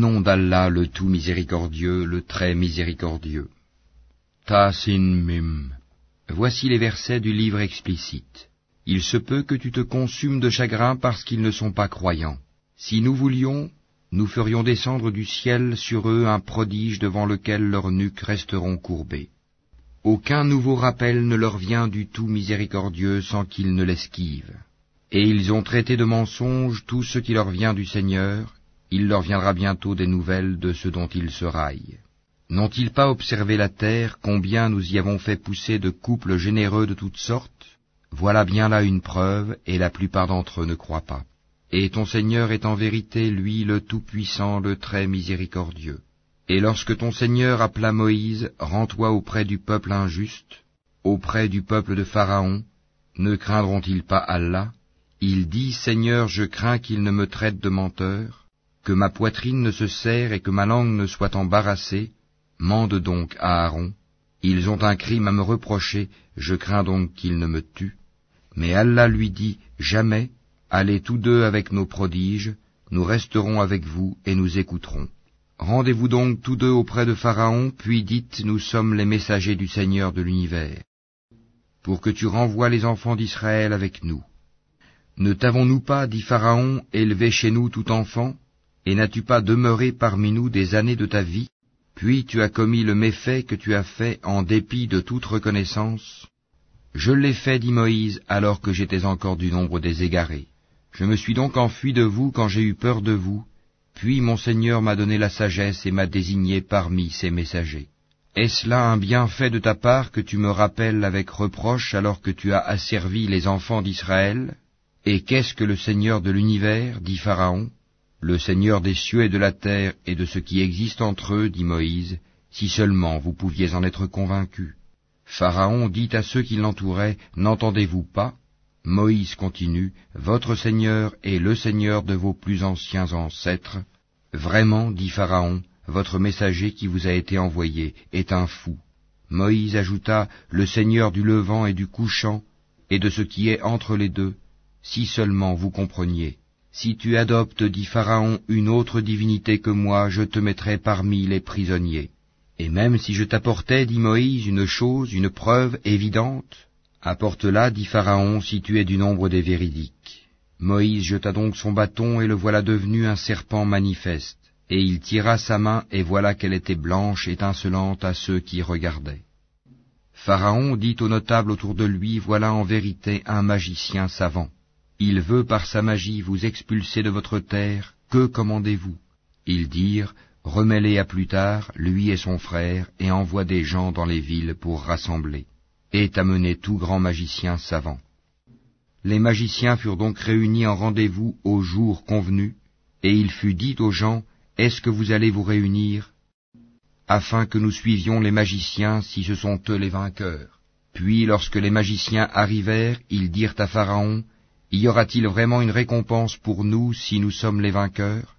nom d'Allah le tout miséricordieux, le très miséricordieux. Ta-sin-mim. Voici les versets du livre explicite. Il se peut que tu te consumes de chagrin parce qu'ils ne sont pas croyants. Si nous voulions, nous ferions descendre du ciel sur eux un prodige devant lequel leurs nuques resteront courbées. Aucun nouveau rappel ne leur vient du tout miséricordieux sans qu'ils ne l'esquivent. Et ils ont traité de mensonge tout ce qui leur vient du Seigneur, il leur viendra bientôt des nouvelles de ce dont ils se raillent. N'ont-ils pas observé la terre, combien nous y avons fait pousser de couples généreux de toutes sortes? Voilà bien là une preuve, et la plupart d'entre eux ne croient pas. Et ton Seigneur est en vérité, lui, le Tout-Puissant, le très miséricordieux. Et lorsque ton Seigneur appela Moïse, rends-toi auprès du peuple injuste, auprès du peuple de Pharaon, ne craindront-ils pas Allah? Il dit, Seigneur, je crains qu'il ne me traite de menteur, que ma poitrine ne se serre et que ma langue ne soit embarrassée. Mande donc à Aaron. Ils ont un crime à me reprocher, je crains donc qu'ils ne me tuent. Mais Allah lui dit, jamais, allez tous deux avec nos prodiges, nous resterons avec vous et nous écouterons. Rendez-vous donc tous deux auprès de Pharaon, puis dites, nous sommes les messagers du Seigneur de l'univers, pour que tu renvoies les enfants d'Israël avec nous. Ne t'avons-nous pas, dit Pharaon, élevé chez nous tout enfant, et n'as-tu pas demeuré parmi nous des années de ta vie? Puis tu as commis le méfait que tu as fait en dépit de toute reconnaissance. Je l'ai fait, dit Moïse, alors que j'étais encore du nombre des égarés. Je me suis donc enfui de vous quand j'ai eu peur de vous, puis mon Seigneur m'a donné la sagesse et m'a désigné parmi ses messagers. Est-ce là un bienfait de ta part que tu me rappelles avec reproche alors que tu as asservi les enfants d'Israël? Et qu'est-ce que le Seigneur de l'univers, dit Pharaon? Le Seigneur des cieux et de la terre et de ce qui existe entre eux, dit Moïse, si seulement vous pouviez en être convaincus. Pharaon dit à ceux qui l'entouraient, n'entendez-vous pas? Moïse continue, votre Seigneur est le Seigneur de vos plus anciens ancêtres. Vraiment, dit Pharaon, votre messager qui vous a été envoyé est un fou. Moïse ajouta, le Seigneur du levant et du couchant, et de ce qui est entre les deux, si seulement vous compreniez. Si tu adoptes, dit Pharaon, une autre divinité que moi, je te mettrai parmi les prisonniers. Et même si je t'apportais, dit Moïse, une chose, une preuve évidente, apporte-la, dit Pharaon, si tu es du nombre des véridiques. Moïse jeta donc son bâton, et le voilà devenu un serpent manifeste. Et il tira sa main, et voilà qu'elle était blanche, étincelante à ceux qui regardaient. Pharaon dit aux notables autour de lui, voilà en vérité un magicien savant. Il veut par sa magie vous expulser de votre terre, que commandez-vous? Ils dirent, remets-les à plus tard, lui et son frère, et envoie des gens dans les villes pour rassembler. Et amener tout grand magicien savant. Les magiciens furent donc réunis en rendez-vous au jour convenu, et il fut dit aux gens, est-ce que vous allez vous réunir, afin que nous suivions les magiciens si ce sont eux les vainqueurs? Puis lorsque les magiciens arrivèrent, ils dirent à Pharaon, y aura-t-il vraiment une récompense pour nous si nous sommes les vainqueurs?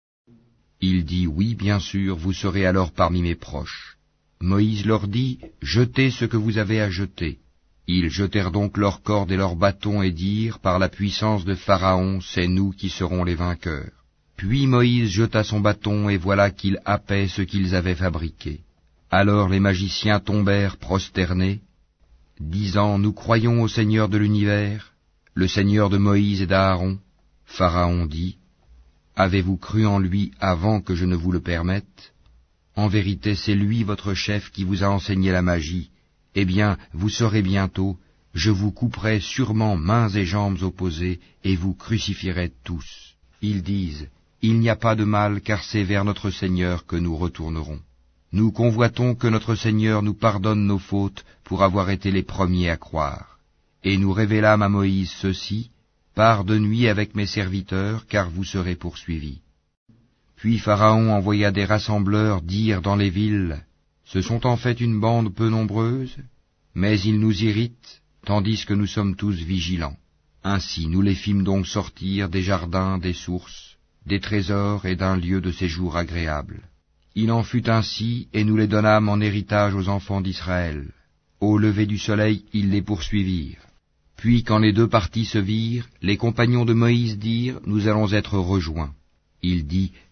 Il dit, oui, bien sûr, vous serez alors parmi mes proches. Moïse leur dit, jetez ce que vous avez à jeter. Ils jetèrent donc leurs cordes et leurs bâtons et dirent, par la puissance de Pharaon, c'est nous qui serons les vainqueurs. Puis Moïse jeta son bâton et voilà qu'il happait ce qu'ils avaient fabriqué. Alors les magiciens tombèrent prosternés, disant, nous croyons au Seigneur de l'univers, le Seigneur de Moïse et d'Aaron. Pharaon dit, avez-vous cru en lui avant que je ne vous le permette? En vérité, c'est lui votre chef qui vous a enseigné la magie. Eh bien, vous saurez bientôt, je vous couperai sûrement mains et jambes opposées, et vous crucifierez tous. Ils disent, il n'y a pas de mal, car c'est vers notre Seigneur que nous retournerons. Nous convoitons que notre Seigneur nous pardonne nos fautes pour avoir été les premiers à croire. Et nous révélâmes à Moïse ceci, pars de nuit avec mes serviteurs, car vous serez poursuivis. Puis Pharaon envoya des rassembleurs dire dans les villes, ce sont en fait une bande peu nombreuse, mais ils nous irritent, tandis que nous sommes tous vigilants. Ainsi nous les fîmes donc sortir des jardins, des sources, des trésors et d'un lieu de séjour agréable. Il en fut ainsi, et nous les donnâmes en héritage aux enfants d'Israël. Au lever du soleil, ils les poursuivirent. Puis quand les deux parties se virent, les compagnons de Moïse dirent, nous allons être rejoints. Il dit,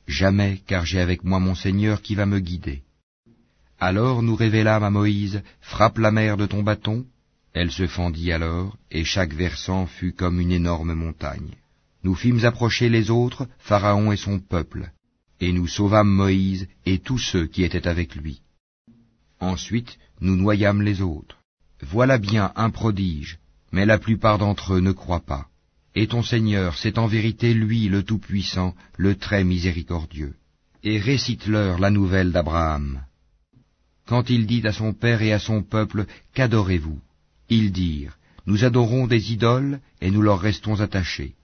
Jamais, car j'ai avec moi mon Seigneur qui va me guider. Alors nous révélâmes à Moïse, frappe la mer de ton bâton. Elle se fendit alors, et chaque versant fut comme une énorme montagne. Nous fîmes approcher les autres, Pharaon et son peuple, et nous sauvâmes Moïse et tous ceux qui étaient avec lui. Ensuite, nous noyâmes les autres. Voilà bien un prodige, mais la plupart d'entre eux ne croient pas. Et ton Seigneur, c'est en vérité lui le Tout-Puissant, le très miséricordieux. Et récite-leur la nouvelle d'Abraham. Quand il dit à son père et à son peuple, qu'adorez-vous? Ils dirent, nous adorons des idoles et nous leur restons attachés.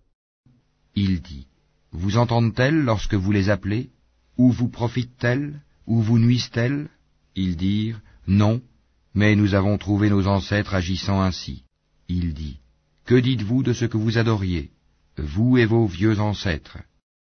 Il dit, vous entendent-elles lorsque vous les appelez? Ou vous profitent-elles? Ou vous nuisent-elles? Ils dirent, non, mais nous avons trouvé nos ancêtres agissant ainsi. Il dit, que dites-vous de ce que vous adoriez, vous et vos vieux ancêtres?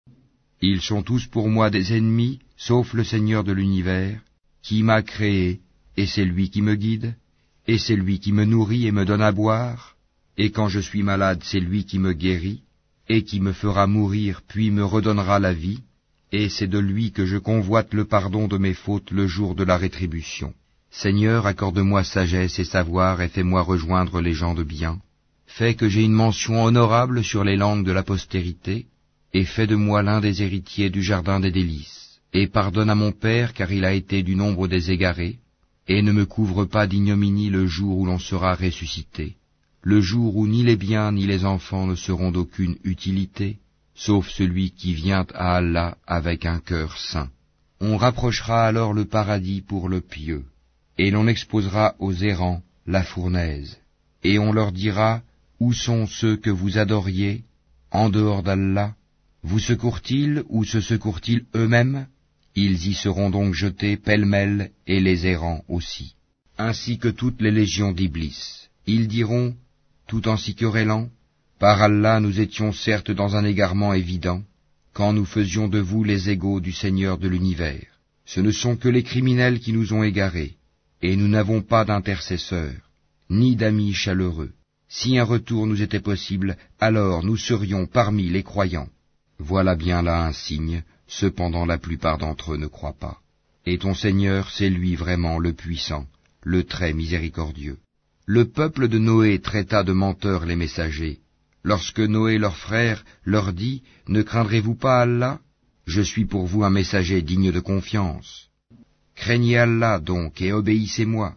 Ils sont tous pour moi des ennemis, sauf le Seigneur de l'univers, qui m'a créé, et c'est lui qui me guide, et c'est lui qui me nourrit et me donne à boire, et quand je suis malade, c'est lui qui me guérit, et qui me fera mourir, puis me redonnera la vie, et c'est de lui que je convoite le pardon de mes fautes le jour de la rétribution. Seigneur, accorde-moi sagesse et savoir, et fais-moi rejoindre les gens de bien. Fais que j'ai une mention honorable sur les langues de la postérité, et fais de moi l'un des héritiers du jardin des délices. Et pardonne à mon père, car il a été du nombre des égarés, et ne me couvre pas d'ignominie le jour où l'on sera ressuscité, le jour où ni les biens ni les enfants ne seront d'aucune utilité, sauf celui qui vient à Allah avec un cœur saint. On rapprochera alors le paradis pour le pieux, et l'on exposera aux errants la fournaise, et on leur dira, où sont ceux que vous adoriez, en dehors d'Allah? Vous secourent-ils ou se secourent-ils eux-mêmes? Ils y seront donc jetés pêle-mêle, et les errants aussi, ainsi que toutes les légions d'Iblis. Ils diront, tout en s'y querellant, par Allah nous étions certes dans un égarement évident, quand nous faisions de vous les égaux du Seigneur de l'univers. Ce ne sont que les criminels qui nous ont égarés, et nous n'avons pas d'intercesseurs, ni d'amis chaleureux. Si un retour nous était possible, alors nous serions parmi les croyants. Voilà bien là un signe, cependant la plupart d'entre eux ne croient pas. Et ton Seigneur, c'est lui vraiment le puissant, le très miséricordieux. Le peuple de Noé traita de menteurs les messagers. Lorsque Noé leur frère leur dit, ne craindrez-vous pas Allah? Je suis pour vous un messager digne de confiance. Craignez Allah donc et obéissez-moi.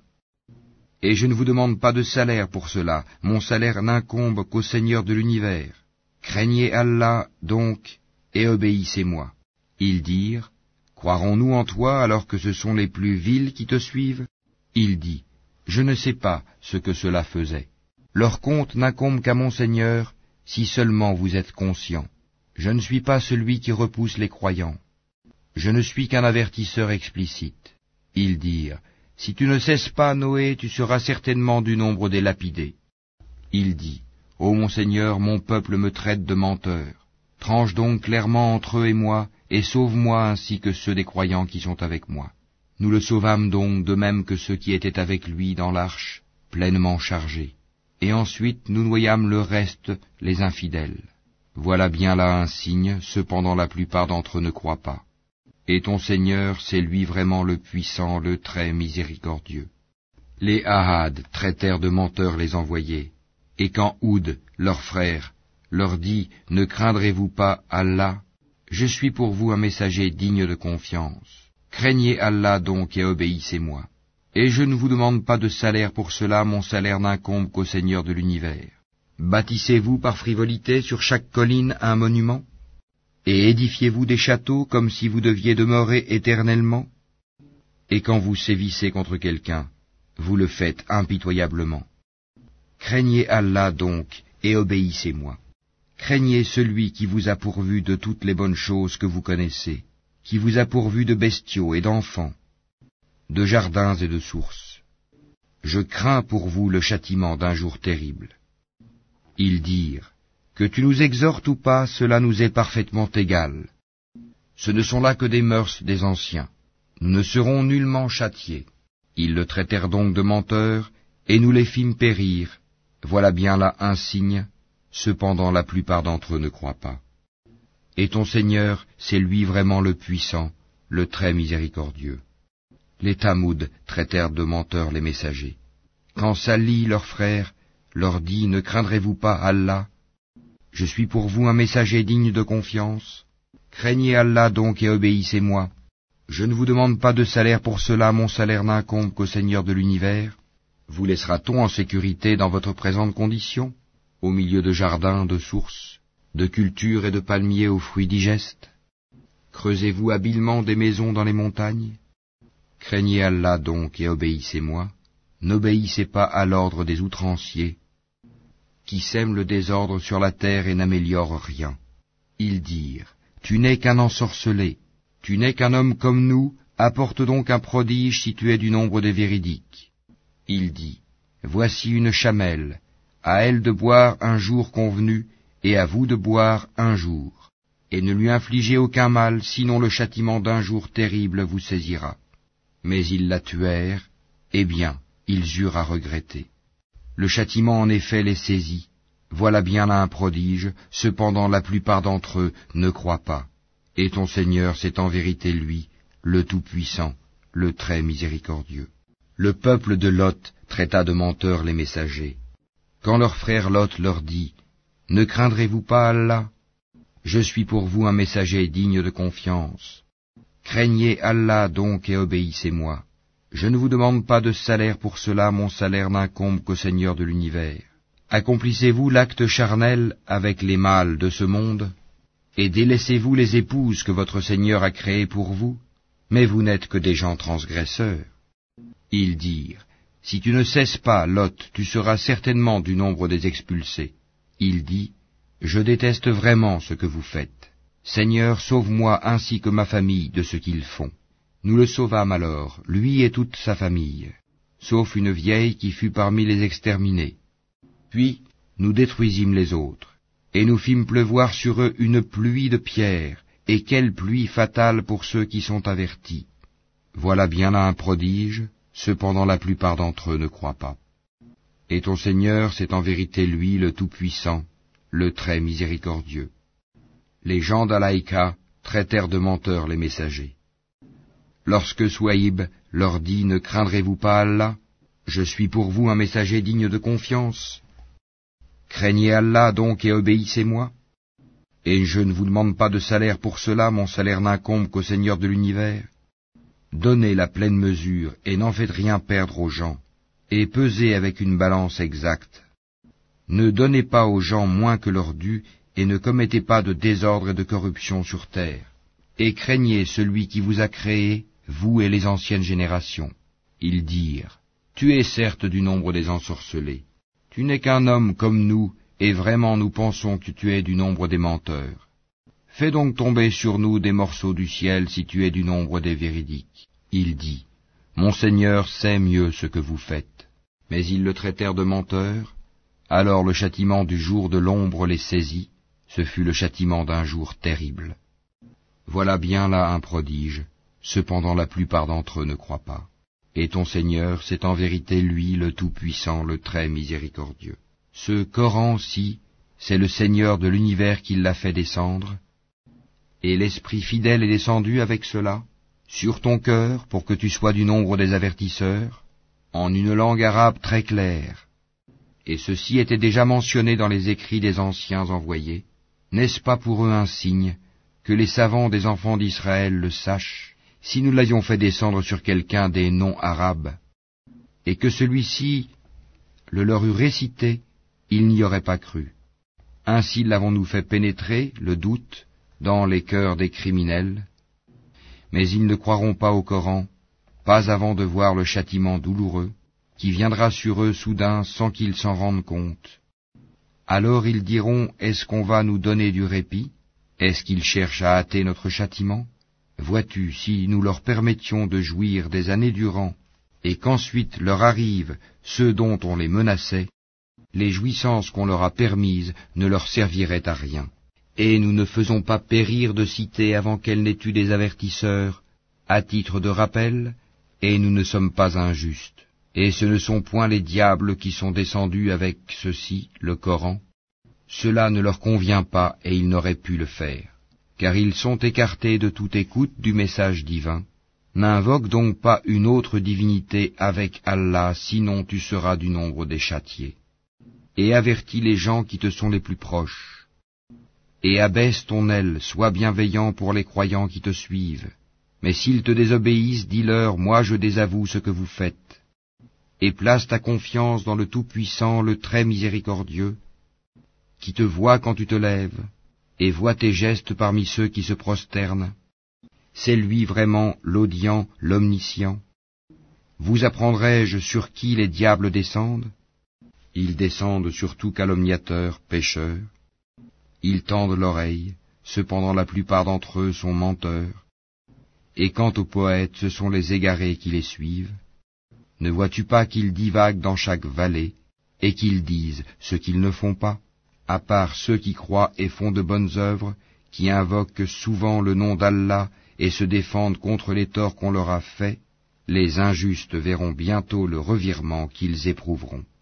Et je ne vous demande pas de salaire pour cela, mon salaire n'incombe qu'au Seigneur de l'univers. Craignez Allah donc et obéissez-moi. Ils dirent, croirons-nous en toi alors que ce sont les plus vils qui te suivent? Il dit, je ne sais pas ce que cela faisait. Leur compte n'incombe qu'à mon Seigneur, si seulement vous êtes conscients. Je ne suis pas celui qui repousse les croyants. Je ne suis qu'un avertisseur explicite. Ils dirent, si tu ne cesses pas, Noé, tu seras certainement du nombre des lapidés. Il dit, ô mon Seigneur, mon peuple me traite de menteur. Tranche donc clairement entre eux et moi, et sauve-moi ainsi que ceux des croyants qui sont avec moi. Nous le sauvâmes donc de même que ceux qui étaient avec lui dans l'arche, pleinement chargés. Et ensuite nous noyâmes le reste, les infidèles. Voilà bien là un signe, cependant la plupart d'entre eux ne croient pas. Et ton Seigneur, c'est lui vraiment le puissant, le très miséricordieux. Les Ahad traitèrent de menteurs les envoyés. Et quand Houd, leur frère, leur dit, ne craindrez-vous pas Allah? Je suis pour vous un messager digne de confiance. Craignez Allah donc et obéissez-moi. Et je ne vous demande pas de salaire pour cela, mon salaire n'incombe qu'au Seigneur de l'univers. Bâtissez-vous par frivolité sur chaque colline un monument? Et édifiez-vous des châteaux comme si vous deviez demeurer éternellement? Et quand vous sévissez contre quelqu'un, vous le faites impitoyablement. Craignez Allah donc et obéissez-moi. Craignez celui qui vous a pourvu de toutes les bonnes choses que vous connaissez, qui vous a pourvu de bestiaux et d'enfants, de jardins et de sources. Je crains pour vous le châtiment d'un jour terrible. Ils dirent, que tu nous exhortes ou pas, cela nous est parfaitement égal. Ce ne sont là que des mœurs des anciens. Nous ne serons nullement châtiés. Ils le traitèrent donc de menteur, et nous les fîmes périr. Voilà bien là un signe, cependant la plupart d'entre eux ne croient pas. Et ton Seigneur, c'est lui vraiment le puissant, le très miséricordieux. Les Tamouds traitèrent de menteurs les messagers. Quand Salih, leur frère, leur dit, ne craindrez-vous pas Allah? Je suis pour vous un messager digne de confiance. Craignez Allah donc et obéissez-moi. Je ne vous demande pas de salaire pour cela, mon salaire n'incombe qu'au Seigneur de l'univers. Vous laissera-t-on en sécurité dans votre présente condition, au milieu de jardins, de sources, de cultures et de palmiers aux fruits digestes? Creusez-vous habilement des maisons dans les montagnes? Craignez Allah donc et obéissez-moi. N'obéissez pas à l'ordre des outranciers, qui sèment le désordre sur la terre et n'améliorent rien. Ils dirent, tu n'es qu'un ensorcelé, tu n'es qu'un homme comme nous, apporte donc un prodige si tu es du nombre des véridiques. Il dit, voici une chamelle, à elle de boire un jour convenu, et à vous de boire un jour, et ne lui infligez aucun mal, sinon le châtiment d'un jour terrible vous saisira. Mais ils la tuèrent, eh bien, ils eurent à regretter. Le châtiment en effet les saisit. Voilà bien là un prodige, cependant la plupart d'entre eux ne croient pas. Et ton Seigneur, c'est en vérité lui, le Tout-Puissant, le très miséricordieux. Le peuple de Lot traita de menteurs les messagers. Quand leur frère Lot leur dit, ne craindrez-vous pas Allah? Je suis pour vous un messager digne de confiance. Craignez Allah donc et obéissez-moi. Je ne vous demande pas de salaire pour cela, mon salaire n'incombe qu'au Seigneur de l'univers. Accomplissez-vous l'acte charnel avec les mâles de ce monde, et délaissez-vous les épouses que votre Seigneur a créées pour vous, mais vous n'êtes que des gens transgresseurs. Ils dirent, si tu ne cesses pas, Lot, tu seras certainement du nombre des expulsés. Il dit, je déteste vraiment ce que vous faites. Seigneur, sauve-moi ainsi que ma famille de ce qu'ils font. Nous le sauvâmes alors, lui et toute sa famille, sauf une vieille qui fut parmi les exterminés. Puis nous détruisîmes les autres, et nous fîmes pleuvoir sur eux une pluie de pierres, et quelle pluie fatale pour ceux qui sont avertis. Voilà bien là un prodige, cependant la plupart d'entre eux ne croient pas. Et ton Seigneur, c'est en vérité lui le Tout-Puissant, le très miséricordieux. Les gens d'Alaïka traitèrent de menteurs les messagers. Lorsque Souaïb leur dit, ne craindrez-vous pas Allah? Je suis pour vous un messager digne de confiance. Craignez Allah donc et obéissez-moi. Et je ne vous demande pas de salaire pour cela, mon salaire n'incombe qu'au Seigneur de l'univers. Donnez la pleine mesure et n'en faites rien perdre aux gens, et pesez avec une balance exacte. Ne donnez pas aux gens moins que leur dû, et ne commettez pas de désordre et de corruption sur terre. Et craignez celui qui vous a créé, vous et les anciennes générations. Ils dirent, tu es certes du nombre des ensorcelés. Tu n'es qu'un homme comme nous, et vraiment nous pensons que tu es du nombre des menteurs. Fais donc tomber sur nous des morceaux du ciel si tu es du nombre des véridiques. Il dit, mon Seigneur sait mieux ce que vous faites. Mais ils le traitèrent de menteur. Alors le châtiment du jour de l'ombre les saisit. Ce fut le châtiment d'un jour terrible. Voilà bien là un prodige. Cependant la plupart d'entre eux ne croient pas. Et ton Seigneur, c'est en vérité lui le Tout-Puissant, le très miséricordieux. Ce Coran-ci, c'est le Seigneur de l'univers qui l'a fait descendre, et l'Esprit fidèle est descendu avec cela, sur ton cœur, pour que tu sois du nombre des avertisseurs, en une langue arabe très claire. Et ceci était déjà mentionné dans les écrits des anciens envoyés. N'est-ce pas pour eux un signe, que les savants des enfants d'Israël le sachent, si nous l'avions fait descendre sur quelqu'un des non-arabes, et que celui-ci le leur eût récité, ils n'y auraient pas cru. Ainsi l'avons-nous fait pénétrer, le doute, dans les cœurs des criminels. Mais ils ne croiront pas au Coran, pas avant de voir le châtiment douloureux, qui viendra sur eux soudain sans qu'ils s'en rendent compte. Alors ils diront, est-ce qu'on va nous donner du répit? Est-ce qu'ils cherchent à hâter notre châtiment? Vois-tu, si nous leur permettions de jouir des années durant, et qu'ensuite leur arrivent ceux dont on les menaçait, les jouissances qu'on leur a permises ne leur serviraient à rien. Et nous ne faisons pas périr de cité avant qu'elle n'ait eu des avertisseurs, à titre de rappel, et nous ne sommes pas injustes. Et ce ne sont point les diables qui sont descendus avec ceci, le Coran. Cela ne leur convient pas et ils n'auraient pu le faire. car ils sont écartés de toute écoute du message divin. N'invoque donc pas une autre divinité avec Allah, sinon tu seras du nombre des châtiés. Et avertis les gens qui te sont les plus proches. Et abaisse ton aile, sois bienveillant pour les croyants qui te suivent. Mais s'ils te désobéissent, dis-leur, moi je désavoue ce que vous faites. Et place ta confiance dans le Tout-Puissant, le Très Miséricordieux, qui te voit quand tu te lèves, et voit tes gestes parmi ceux qui se prosternent. C'est lui vraiment l'audient, l'omniscient. Vous apprendrai-je sur qui les diables descendent? Ils descendent sur tout calomniateur, pécheur. Ils tendent l'oreille, cependant la plupart d'entre eux sont menteurs. Et quant aux poètes, ce sont les égarés qui les suivent. Ne vois-tu pas qu'ils divaguent dans chaque vallée, et qu'ils disent ce qu'ils ne font pas, à part ceux qui croient et font de bonnes œuvres, qui invoquent souvent le nom d'Allah et se défendent contre les torts qu'on leur a faits, les injustes verront bientôt le revirement qu'ils éprouveront.